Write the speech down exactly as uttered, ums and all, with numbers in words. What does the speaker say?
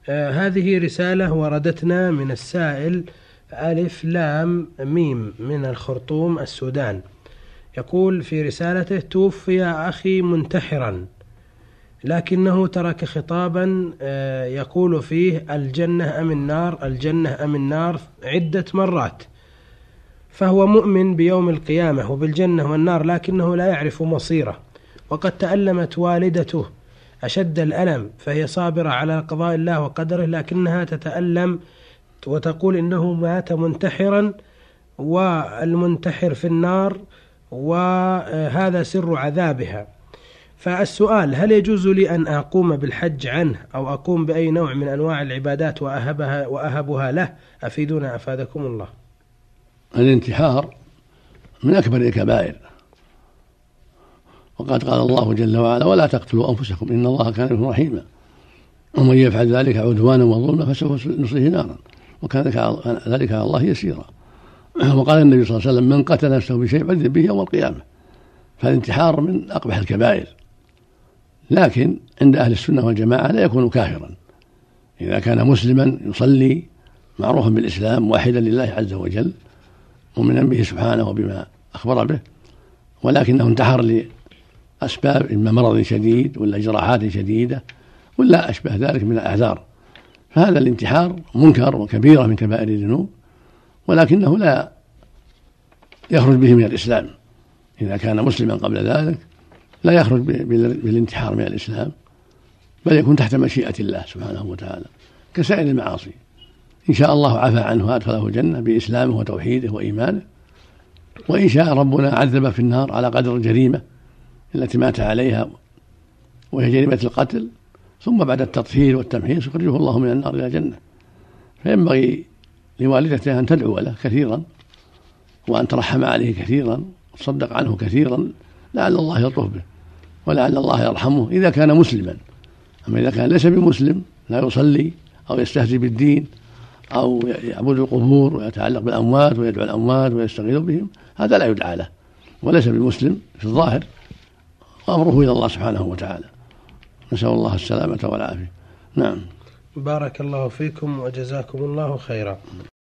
آه هذه رسالة وردتنا من السائل ألف لام ميم من الخرطوم السودان. يقول في رسالته: توفي أخي منتحرا، لكنه ترك خطابا آه يقول فيه الجنة أم النار، الجنة أم النار عدة مرات، فهو مؤمن بيوم القيامة وبالجنة والنار، لكنه لا يعرف مصيره، وقد تألمت والدته أشد الألم، فهي صابرة على قضاء الله وقدره، لكنها تتألم وتقول إنه مات منتحرا والمنتحر في النار وهذا سر عذابها. فالسؤال: هل يجوز لي أن أقوم بالحج عنه أو أقوم بأي نوع من أنواع العبادات وأهبها, وأهبها له؟ أفيدونا أفادكم الله. الانتحار من أكبر الكبائر، وقد قال الله جل وعلا: ولا تقتلوا أنفسكم إن الله كان بكم رحيما ومن يفعل ذلك عدوانا وظلما فسوف نصليه نارا وكان ذلك على الله يسيرا. وقال النبي صلى الله عليه وسلم: من قتل نفسه بشيء عذب به يوم القيامة. فالانتحار من أقبح الكبائر، لكن عند أهل السنة والجماعة لا يكون كافرا إذا كان مسلما يصلي معروفا بالإسلام واحدا لله عز وجل مؤمنا به سبحانه وبما أخبر به، ولكنه انتحر لأسباب إما مرض شديد ولا جراحات شديدة ولا أشبه ذلك من الأعذار، فهذا الانتحار منكر وكبيرة من كبائر الذنوب، ولكنه لا يخرج به من الإسلام. إذا كان مسلما قبل ذلك لا يخرج بالانتحار من الإسلام، بل يكون تحت مشيئة الله سبحانه وتعالى كسائر المعاصي. إن شاء الله عفى عنه وأدخله الجنة بإسلامه وتوحيده وإيمانه، وإن شاء ربنا عذب في النار على قدر الجريمة التي مات عليها وهي جريمة القتل، ثم بعد التطهير والتمحيص يخرجه الله من النار إلى الجنة. فينبغي لوالدته أن تدعو له كثيرا وأن ترحم عليه كثيرا وتصدق عنه كثيرا لعل الله يلطف به ولعل الله يرحمه إذا كان مسلما. أما إذا كان ليس بمسلم لا يصلي أو يستهزئ بالدين أو يعبد القبور ويتعلق بالأموات ويدعو الأموات ويستغيث بهم، هذا لا يدعى له وليس بمسلم في الظاهر، وأمره إلى الله سبحانه وتعالى. نسأل الله السلامة والعافية. نعم. بارك الله فيكم وجزاكم الله خيرا.